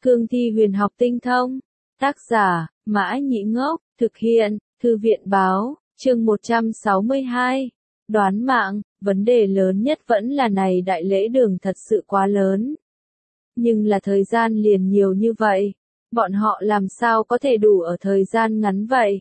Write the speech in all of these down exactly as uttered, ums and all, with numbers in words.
Cương thi huyền học tinh thông. Tác giả, Mã Nhĩ Ngốc, thực hiện, Thư viện báo, chương một trăm sáu mươi hai. Đoán mạng, vấn đề lớn nhất vẫn là này đại lễ đường thật sự quá lớn. Nhưng là thời gian liền nhiều như vậy, bọn họ làm sao có thể đủ ở thời gian ngắn vậy?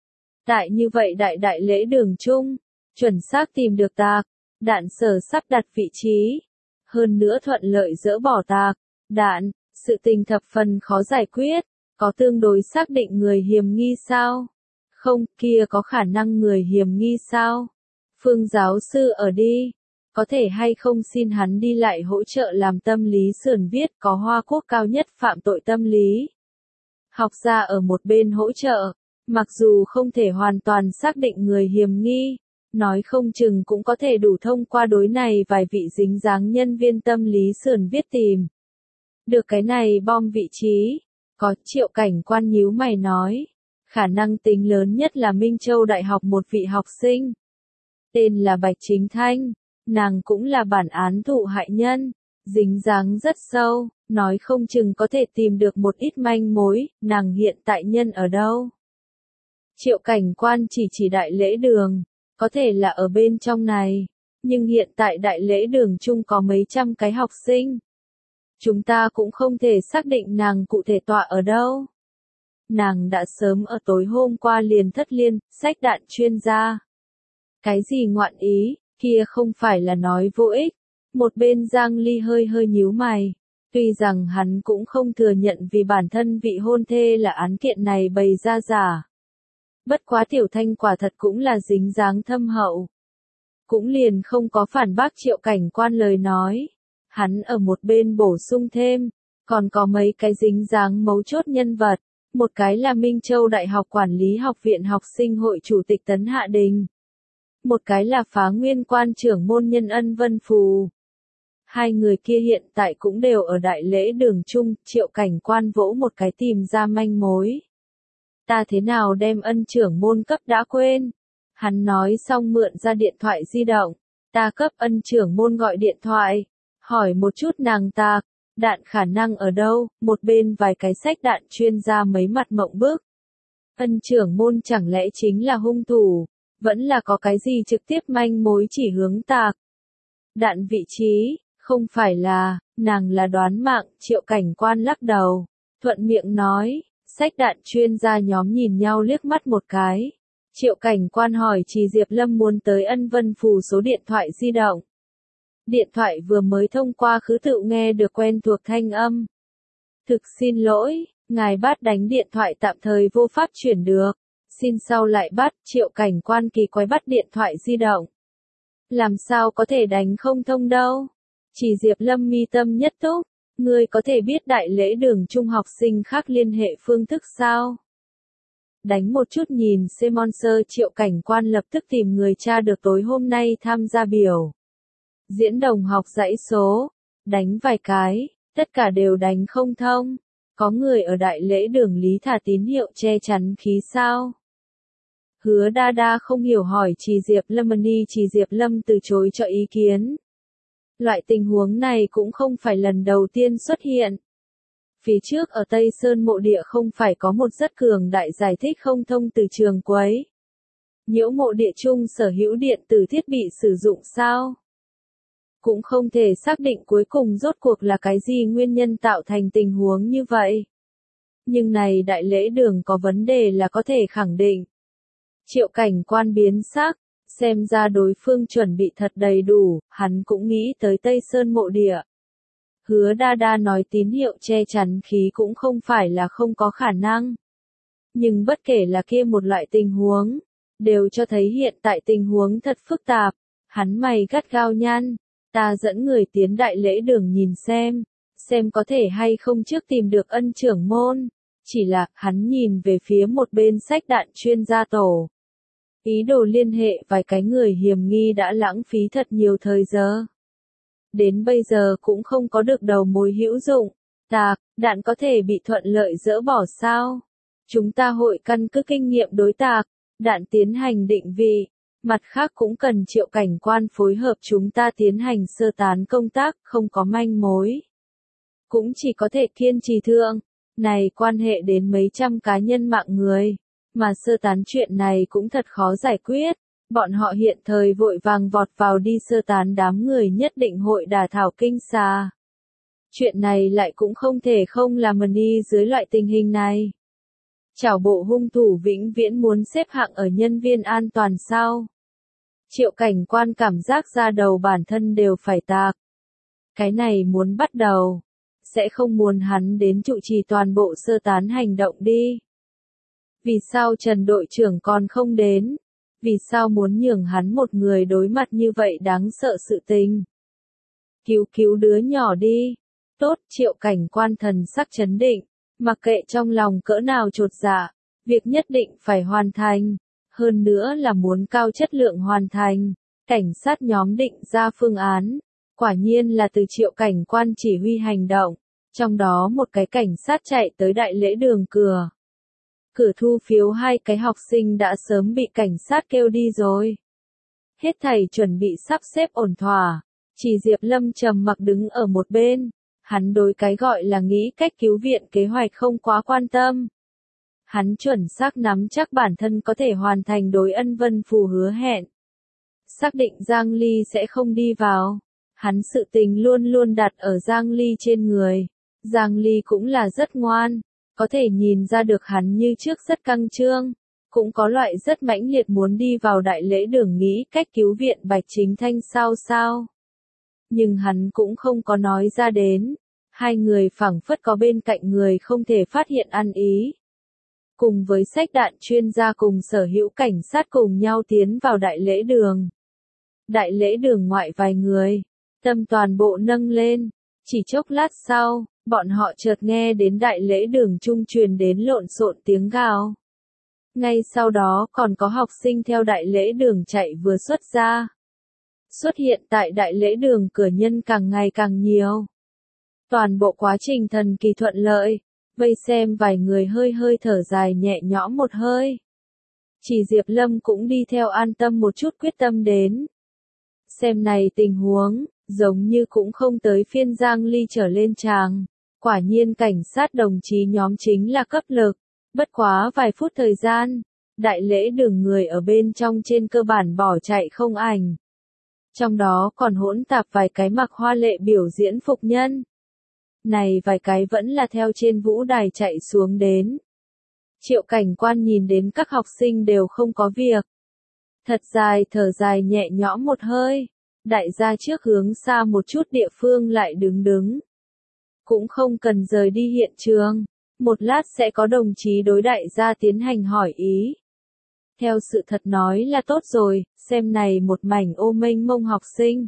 Tại như vậy đại đại lễ đường chung, chuẩn xác tìm được tạc, đạn sở sắp đặt vị trí, hơn nữa thuận lợi dỡ bỏ tạc, đạn, sự tình thập phần khó giải quyết, có tương đối xác định người hiểm nghi sao? Không, kia có khả năng người hiểm nghi sao? Phương giáo sư ở đi, có thể hay không xin hắn đi lại hỗ trợ làm tâm lý sườn viết có Hoa Quốc cao nhất phạm tội tâm lý. Học gia ở một bên hỗ trợ, mặc dù không thể hoàn toàn xác định người hiểm nghi, nói không chừng cũng có thể đủ thông qua đối này vài vị dính dáng nhân viên tâm lý sườn viết tìm. Được cái này bom vị trí, có Triệu Cảnh Quan nhíu mày nói, khả năng tính lớn nhất là Minh Châu Đại học một vị học sinh. Tên là Bạch Chính Thanh, nàng cũng là bản án thụ hại nhân, dính dáng rất sâu, nói không chừng có thể tìm được một ít manh mối, nàng hiện tại nhân ở đâu. Triệu Cảnh Quan chỉ chỉ đại lễ đường, có thể là ở bên trong này, nhưng hiện tại đại lễ đường chung có mấy trăm cái học sinh. Chúng ta cũng không thể xác định nàng cụ thể tọa ở đâu. Nàng đã sớm ở tối hôm qua liền thất liên, sách đạn chuyên gia. Cái gì ngoạn ý, kia không phải là nói vô ích. Một bên Giang Ly hơi hơi nhíu mày. Tuy rằng hắn cũng không thừa nhận vì bản thân vị hôn thê là án kiện này bày ra giả. Bất quá Tiểu Thanh quả thật cũng là dính dáng thâm hậu. Cũng liền không có phản bác Triệu Cảnh Quan lời nói. Hắn ở một bên bổ sung thêm, còn có mấy cái dính dáng mấu chốt nhân vật. Một cái là Minh Châu Đại học Quản lý Học viện Học sinh Hội Chủ tịch Tấn Hạ Đình. Một cái là Phá Nguyên Quan trưởng môn nhân Ân Vân Phù. Hai người kia hiện tại cũng đều ở đại lễ đường chung, Triệu Cảnh Quan vỗ một cái tìm ra manh mối. Ta thế nào đem Ân trưởng môn cấp đã quên. Hắn nói xong mượn ra điện thoại di động, ta cấp Ân trưởng môn gọi điện thoại, hỏi một chút nàng ta, đạn khả năng ở đâu, một bên vài cái sách đạn chuyên gia mấy mặt mộng bức. Ân trưởng môn chẳng lẽ chính là hung thủ, vẫn là có cái gì trực tiếp manh mối chỉ hướng tạc. Đạn vị trí, không phải là, nàng là đoán mạng, Triệu Cảnh Quan lắc đầu, thuận miệng nói, sách đạn chuyên gia nhóm nhìn nhau liếc mắt một cái. Triệu Cảnh Quan hỏi Trì Diệp Lâm muốn tới Ân Vân Phù số điện thoại di động. Điện thoại vừa mới thông qua khứ tự nghe được quen thuộc thanh âm. Thực xin lỗi, ngài bắt đánh điện thoại tạm thời vô pháp chuyển được. Xin sau lại bắt, Triệu Cảnh Quan kỳ quái bắt điện thoại di động. Làm sao có thể đánh không thông đâu? Chỉ Diệp Lâm mi tâm nhất túc, ngươi có thể biết đại lễ đường trung học sinh khác liên hệ phương thức sao? Đánh một chút nhìn Simon Sơ Triệu Cảnh Quan lập tức tìm người tra được tối hôm nay tham gia biểu. Diễn đồng học dãy số, đánh vài cái, tất cả đều đánh không thông. Có người ở đại lễ đường lý thả tín hiệu che chắn khí sao? Hứa đa đa không hiểu hỏi Trì Diệp Lâm Ni Trì Diệp Lâm từ chối cho ý kiến. Loại tình huống này cũng không phải lần đầu tiên xuất hiện. Phía trước ở Tây Sơn mộ địa không phải có một rất cường đại giải thích không thông từ trường quấy. Nhiễu mộ địa chung sở hữu điện tử thiết bị sử dụng sao? Cũng không thể xác định cuối cùng rốt cuộc là cái gì nguyên nhân tạo thành tình huống như vậy. Nhưng này đại lễ đường có vấn đề là có thể khẳng định. Triệu Cảnh Quan biến sắc, xem ra đối phương chuẩn bị thật đầy đủ, hắn cũng nghĩ tới Tây Sơn mộ địa. Hứa đa đa nói tín hiệu che chắn khí cũng không phải là không có khả năng. Nhưng bất kể là kia một loại tình huống, đều cho thấy hiện tại tình huống thật phức tạp. Hắn mày gắt gao nhăn, ta dẫn người tiến đại lễ đường nhìn xem, xem có thể hay không trước tìm được Ân trưởng môn. Chỉ là, hắn nhìn về phía một bên sách đạn chuyên gia tổ. Ý đồ liên hệ vài cái người hiểm nghi đã lãng phí thật nhiều thời giờ. Đến bây giờ cũng không có được đầu mối hữu dụng. Tạc, đạn có thể bị thuận lợi dỡ bỏ sao? Chúng ta hội căn cứ kinh nghiệm đối tạc, đạn tiến hành định vị. Mặt khác cũng cần Triệu Cảnh Quan phối hợp chúng ta tiến hành sơ tán công tác, không có manh mối. cũng chỉ có thể kiên trì thương. Này quan hệ đến mấy trăm cá nhân mạng người, mà sơ tán chuyện này cũng thật khó giải quyết. Bọn họ hiện thời vội vàng vọt vào đi sơ tán đám người nhất định hội đả thảo kinh xà. Chuyện này lại cũng không thể không làm mần đi dưới loại tình hình này. Chảo bộ hung thủ vĩnh viễn muốn xếp hạng ở nhân viên an toàn sao? Triệu Cảnh Quan cảm giác ra đầu bản thân đều phải tạc. Cái này muốn bắt đầu, sẽ không muốn hắn đến trụ trì toàn bộ sơ tán hành động đi. Vì sao Trần đội trưởng còn không đến? Vì sao muốn nhường hắn một người đối mặt như vậy đáng sợ sự tình? Cứu cứu đứa nhỏ đi. Tốt, Triệu Cảnh Quan thần sắc chấn định, mặc kệ trong lòng cỡ nào chột dạ, việc nhất định phải hoàn thành, hơn nữa là muốn cao chất lượng hoàn thành. Cảnh sát nhóm định ra phương án, quả nhiên là từ Triệu Cảnh Quan chỉ huy hành động, trong đó một cái cảnh sát chạy tới đại lễ đường cửa. Cửa thu phiếu hai cái học sinh đã sớm bị cảnh sát kêu đi rồi. Hết thảy chuẩn bị sắp xếp ổn thỏa, chỉ Diệp Lâm trầm mặc đứng ở một bên. Hắn đối cái gọi là nghĩ cách cứu viện kế hoạch không quá quan tâm. Hắn chuẩn xác nắm chắc bản thân có thể hoàn thành đối Ân Vân Phù hứa hẹn. Xác định Giang Ly sẽ không đi vào. Hắn sự tình luôn luôn đặt ở Giang Ly trên người. Giang Ly cũng là rất ngoan, có thể nhìn ra được hắn như trước rất căng trương, cũng có loại rất mãnh liệt muốn đi vào đại lễ đường nghĩ cách cứu viện Bạch Chính Thanh sao sao. Nhưng hắn cũng không có nói ra đến. Hai người phảng phất có bên cạnh người không thể phát hiện ăn ý. Cùng với sách đạn chuyên gia cùng sở hữu cảnh sát cùng nhau tiến vào đại lễ đường. Đại lễ đường ngoại vài người, tâm toàn bộ nâng lên. Chỉ chốc lát sau, bọn họ chợt nghe đến đại lễ đường trung truyền đến lộn xộn tiếng gào. Ngay sau đó còn có học sinh theo đại lễ đường chạy vừa xuất ra. Xuất hiện tại đại lễ đường cửa nhân càng ngày càng nhiều. Toàn bộ quá trình thần kỳ thuận lợi, vây xem vài người hơi hơi thở dài nhẹ nhõm một hơi. Chỉ Diệp Lâm cũng đi theo an tâm một chút quyết tâm đến. Xem này tình huống, giống như cũng không tới phiên Giang Ly trở lên tràng. Quả nhiên cảnh sát đồng chí nhóm chính là cấp lực. Bất quá vài phút thời gian, đại lễ đường người ở bên trong trên cơ bản bỏ chạy không ảnh. Trong đó còn hỗn tạp vài cái mặc hoa lệ biểu diễn phục nhân. Này vài cái vẫn là theo trên vũ đài chạy xuống đến. Triệu Cảnh Quan nhìn đến các học sinh đều không có việc. Thật dài thở dài nhẹ nhõm một hơi. Đại gia trước hướng xa một chút địa phương lại đứng đứng. Cũng không cần rời đi hiện trường. Một lát sẽ có đồng chí đối đại gia tiến hành hỏi ý. Theo sự thật nói là tốt rồi, xem này một mảnh ô mênh mông học sinh.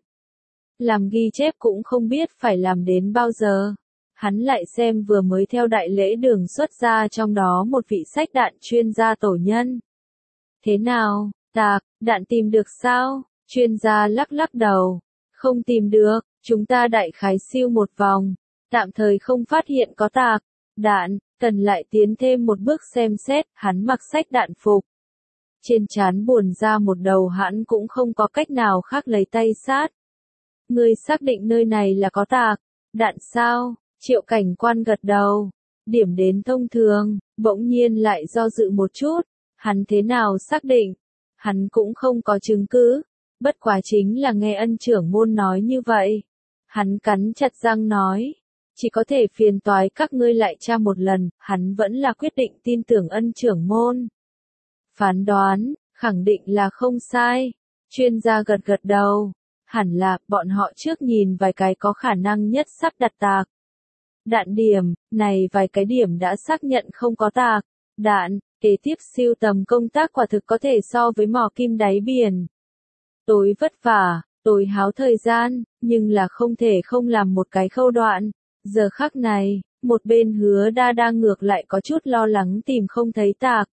Làm ghi chép cũng không biết phải làm đến bao giờ. Hắn lại xem vừa mới theo đại lễ đường xuất ra trong đó một vị sách đạn chuyên gia tổ nhân. Thế nào, tạc, đạn tìm được sao? Chuyên gia lắc lắc đầu. Không tìm được, chúng ta đại khái siêu một vòng. Tạm thời không phát hiện có tạc, đạn, cần lại tiến thêm một bước xem xét, hắn mặc sách đạn phục. Trên trán buồn ra một đầu hắn cũng không có cách nào khác lấy tay sát. Người xác định nơi này là có tạc, đạn sao? Triệu Cảnh Quan gật đầu. Điểm đến thông thường, bỗng nhiên lại do dự một chút. Hắn thế nào xác định? Hắn cũng không có chứng cứ. Bất quá chính là nghe ân trưởng môn nói như vậy. Hắn cắn chặt răng nói. Chỉ có thể phiền toái các ngươi lại tra một lần. Hắn vẫn là quyết định tin tưởng ân trưởng môn. Phán đoán, khẳng định là không sai. Chuyên gia gật gật đầu. Hẳn là, bọn họ trước nhìn vài cái có khả năng nhất sắp đặt tạc. Đạn điểm, này vài cái điểm đã xác nhận không có tạc. Đạn, kế tiếp siêu tầm công tác quả thực có thể so với mò kim đáy biển. Tối vất vả, tối háo thời gian, nhưng là không thể không làm một cái khâu đoạn. Giờ khắc này, một bên Hứa Đa đang ngược lại có chút lo lắng tìm không thấy tạc.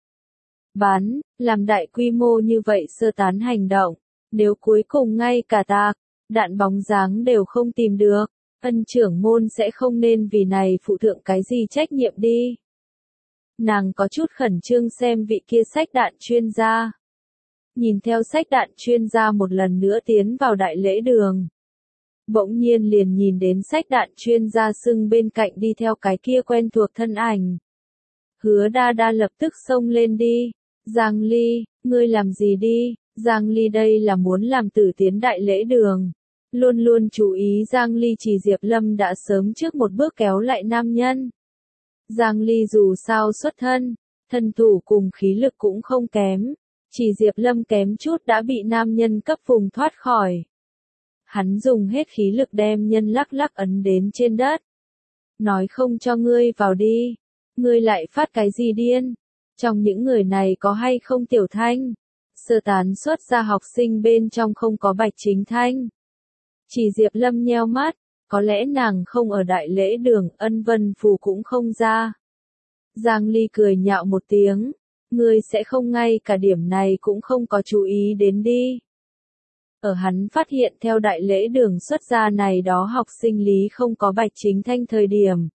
Bán, làm đại quy mô như vậy sơ tán hành động. Nếu cuối cùng ngay cả tạc, đạn bóng dáng đều không tìm được, ân trưởng môn sẽ không nên vì này phụ thượng cái gì trách nhiệm đi. Nàng có chút khẩn trương xem vị kia sách đạn chuyên gia. Nhìn theo sách đạn chuyên gia một lần nữa tiến vào đại lễ đường. bỗng nhiên liền nhìn đến sách đạn chuyên gia sưng bên cạnh đi theo cái kia quen thuộc thân ảnh. Hứa đa đa lập tức xông lên đi. Giang Ly, ngươi làm gì đi? Giang Ly đây là muốn làm tử tiến đại lễ đường. Luôn luôn chú ý Giang Ly chỉ Diệp Lâm đã sớm trước một bước kéo lại nam nhân. Giang Ly dù sao xuất thân, thân thủ cùng khí lực cũng không kém. Chỉ Diệp Lâm kém chút đã bị nam nhân cấp vùng thoát khỏi. Hắn dùng hết khí lực đem nhân lắc lắc ấn đến trên đất. Nói không cho ngươi vào đi. Ngươi lại phát cái gì điên? Trong những người này có hay không Tiểu Thanh? Sơ tán xuất ra học sinh bên trong không có Bạch Chính Thanh. Chỉ Diệp Lâm nheo mắt, có lẽ nàng không ở đại lễ đường, Ân Vân Phù cũng không ra. Giang Ly cười nhạo một tiếng, ngươi sẽ không ngay cả điểm này cũng không có chú ý đến đi. Ở hắn phát hiện theo đại lễ đường xuất ra này đó học sinh lý không có Bạch Chính Thanh thời điểm.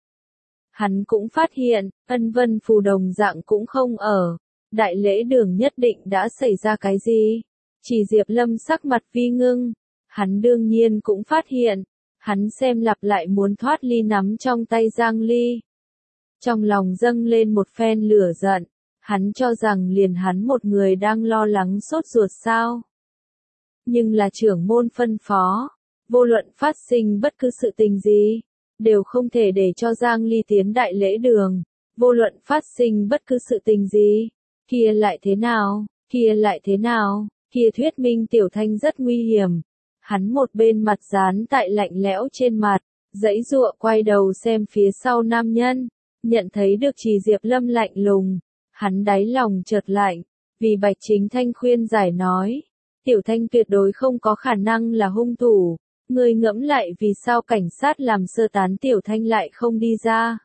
Hắn cũng phát hiện, Ân Vân Phù đồng dạng cũng không ở. Đại lễ đường nhất định đã xảy ra cái gì? Chỉ Diệp Lâm sắc mặt vi ngưng. Hắn đương nhiên cũng phát hiện. Hắn xem lặp lại muốn thoát ly nắm trong tay Giang Ly. Trong lòng dâng lên một phen lửa giận. Hắn cho rằng liền hắn một người đang lo lắng sốt ruột sao. Nhưng là trưởng môn phân phó. Vô luận phát sinh bất cứ sự tình gì. Đều không thể để cho Giang Ly tiến đại lễ đường. Vô luận phát sinh bất cứ sự tình gì. Kia lại thế nào, kia lại thế nào, kia thuyết minh Tiểu Thanh rất nguy hiểm. Hắn một bên mặt dán tại lạnh lẽo trên mặt, giãy giụa quay đầu xem phía sau nam nhân, nhận thấy được Chỉ Diệp Lâm lạnh lùng, hắn đáy lòng chợt lạnh, vì Bạch Chính Thanh khuyên giải nói, Tiểu Thanh tuyệt đối không có khả năng là hung thủ, ngươi ngẫm lại vì sao cảnh sát làm sơ tán Tiểu Thanh lại không đi ra.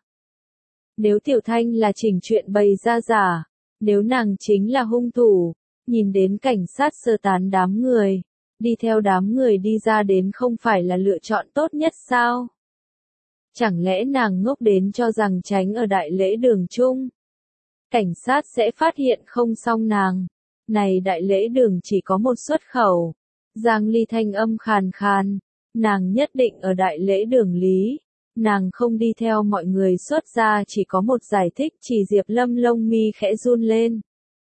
Nếu Tiểu Thanh là chỉnh chuyện bày ra giả, nếu nàng chính là hung thủ, nhìn đến cảnh sát sơ tán đám người, đi theo đám người đi ra đến không phải là lựa chọn tốt nhất sao? Chẳng lẽ nàng ngốc đến cho rằng tránh ở đại lễ đường chung? Cảnh sát sẽ phát hiện không xong nàng. Này đại lễ đường chỉ có một xuất khẩu. Giang Ly thanh âm khàn khàn. Nàng nhất định ở đại lễ đường lý. Nàng không đi theo mọi người xuất ra chỉ có một giải thích. Chỉ Diệp Lâm lông mi khẽ run lên.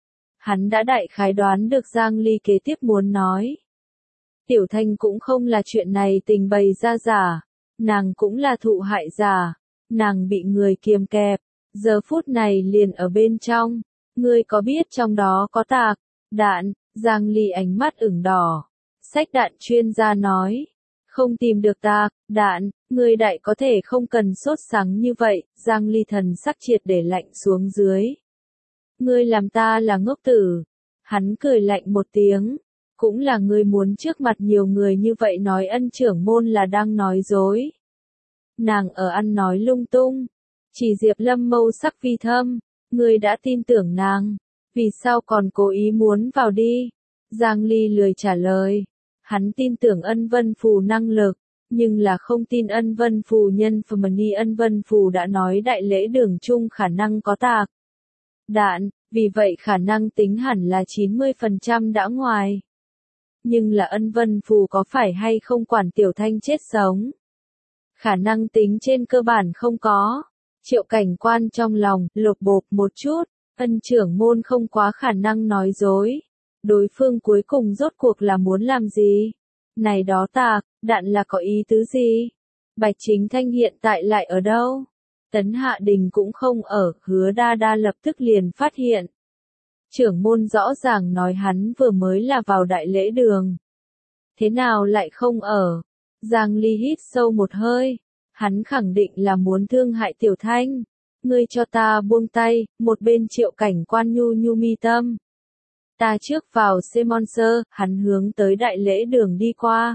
Hắn đã đại khái đoán được Giang Ly kế tiếp muốn nói. Tiểu Thanh cũng không là chuyện này tình bày ra giả. Nàng cũng là thụ hại giả. Nàng bị người kiềm kẹp. Giờ phút này liền ở bên trong. Ngươi có biết trong đó có tạc, đạn? Giang Ly ánh mắt ửng đỏ. Sách đạn chuyên gia nói. Không tìm được tạc, đạn, ngươi đại có thể không cần sốt sắng như vậy. Giang Ly thần sắc triệt để lạnh xuống dưới. Ngươi làm ta là ngốc tử. Hắn cười lạnh một tiếng. Cũng là ngươi muốn trước mặt nhiều người như vậy nói ân trưởng môn là đang nói dối. Nàng ở ăn nói lung tung. Chỉ Diệp Lâm mâu sắc vi thâm. Ngươi đã tin tưởng nàng. Vì sao còn cố ý muốn vào đi? Giang Ly lười trả lời. Hắn tin tưởng Ân Vân Phù năng lực. Nhưng là không tin Ân Vân Phù nhân Phmani. Ân Vân Phù đã nói đại lễ đường chung khả năng có tạc đạn. Vì vậy khả năng tính hẳn là chín mươi phần trăm đã ngoài. Nhưng là Ân Vân Phù có phải hay không quản Tiểu Thanh chết sống? Khả năng tính trên cơ bản không có. Triệu Cảnh Quan trong lòng, lột bột một chút, Ân trưởng môn không quá khả năng nói dối. Đối phương cuối cùng rốt cuộc là muốn làm gì? Này đó tạc, đạn là có ý tứ gì? Bạch Chính Thanh hiện tại lại ở đâu? Tấn Hạ Đình cũng không ở, Hứa Đa Đa lập tức liền phát hiện. Trưởng môn rõ ràng nói hắn vừa mới là vào đại lễ đường. Thế nào lại không ở? Giang Ly hít sâu một hơi. Hắn khẳng định là muốn thương hại Tiểu Thanh. Ngươi cho ta buông tay, một bên Triệu Cảnh Quan nhu nhu mi tâm. Ta trước vào Semonser, hắn hướng tới đại lễ đường đi qua.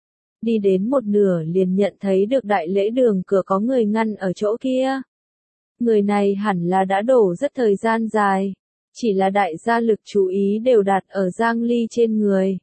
Đi đến một nửa liền nhận thấy được đại lễ đường cửa có người ngăn ở chỗ kia. Người này hẳn là đã đổ rất thời gian dài. Chỉ là đại gia lực chú ý đều đặt ở Giang Ly trên người.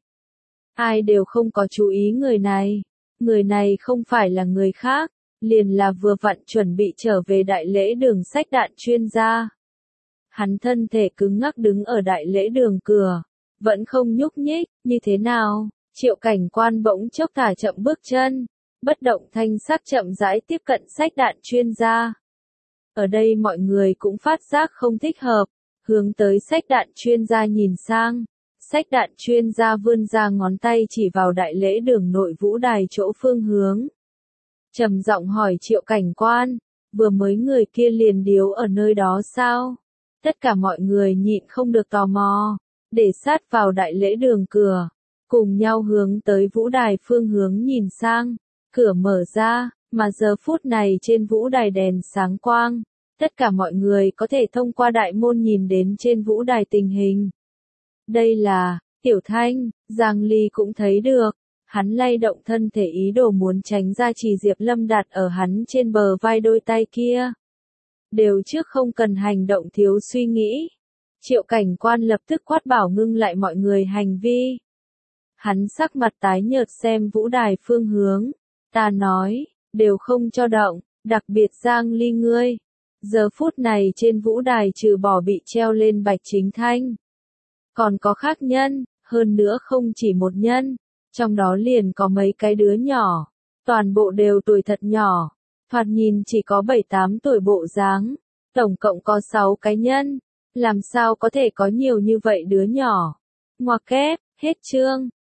Ai đều không có chú ý người này. Người này không phải là người khác. Liền là vừa vặn chuẩn bị trở về đại lễ đường sách đạn chuyên gia. Hắn thân thể cứng ngắc đứng ở đại lễ đường cửa. Vẫn không nhúc nhích, như thế nào? Triệu Cảnh Quan bỗng chốc thả chậm bước chân. bất động thanh sắc chậm rãi tiếp cận sách đạn chuyên gia. Ở đây mọi người cũng phát giác không thích hợp, hướng tới sách đạn chuyên gia nhìn sang. Sách đạn chuyên gia vươn ra ngón tay chỉ vào đại lễ đường nội vũ đài chỗ phương hướng. Trầm giọng hỏi Triệu Cảnh Quan, vừa mới người kia liền điếu ở nơi đó sao? Tất cả mọi người nhịn không được tò mò, để sát vào đại lễ đường cửa, cùng nhau hướng tới vũ đài phương hướng nhìn sang. Cửa mở ra, mà giờ phút này trên vũ đài đèn sáng quang, tất cả mọi người có thể thông qua đại môn nhìn đến trên vũ đài tình hình. Đây là, Tiểu Thanh, Giang Ly cũng thấy được, hắn lay động thân thể ý đồ muốn tránh ra chỉ Diệp Lâm đặt ở hắn trên bờ vai đôi tay kia. Đều trước không cần hành động thiếu suy nghĩ. Triệu Cảnh Quan lập tức quát bảo ngưng lại mọi người hành vi. Hắn sắc mặt tái nhợt xem vũ đài phương hướng. Ta nói, đều không cho động, đặc biệt Giang Ly ngươi. Giờ phút này trên vũ đài trừ bỏ bị treo lên Bạch Chính Thanh, còn có khác nhân, hơn nữa không chỉ một nhân, trong đó liền có mấy cái đứa nhỏ, toàn bộ đều tuổi thật nhỏ, thoạt nhìn chỉ có bảy tám tuổi bộ dáng, tổng cộng có sáu cái nhân, làm sao có thể có nhiều như vậy đứa nhỏ. Ngoặc kép, hết chương.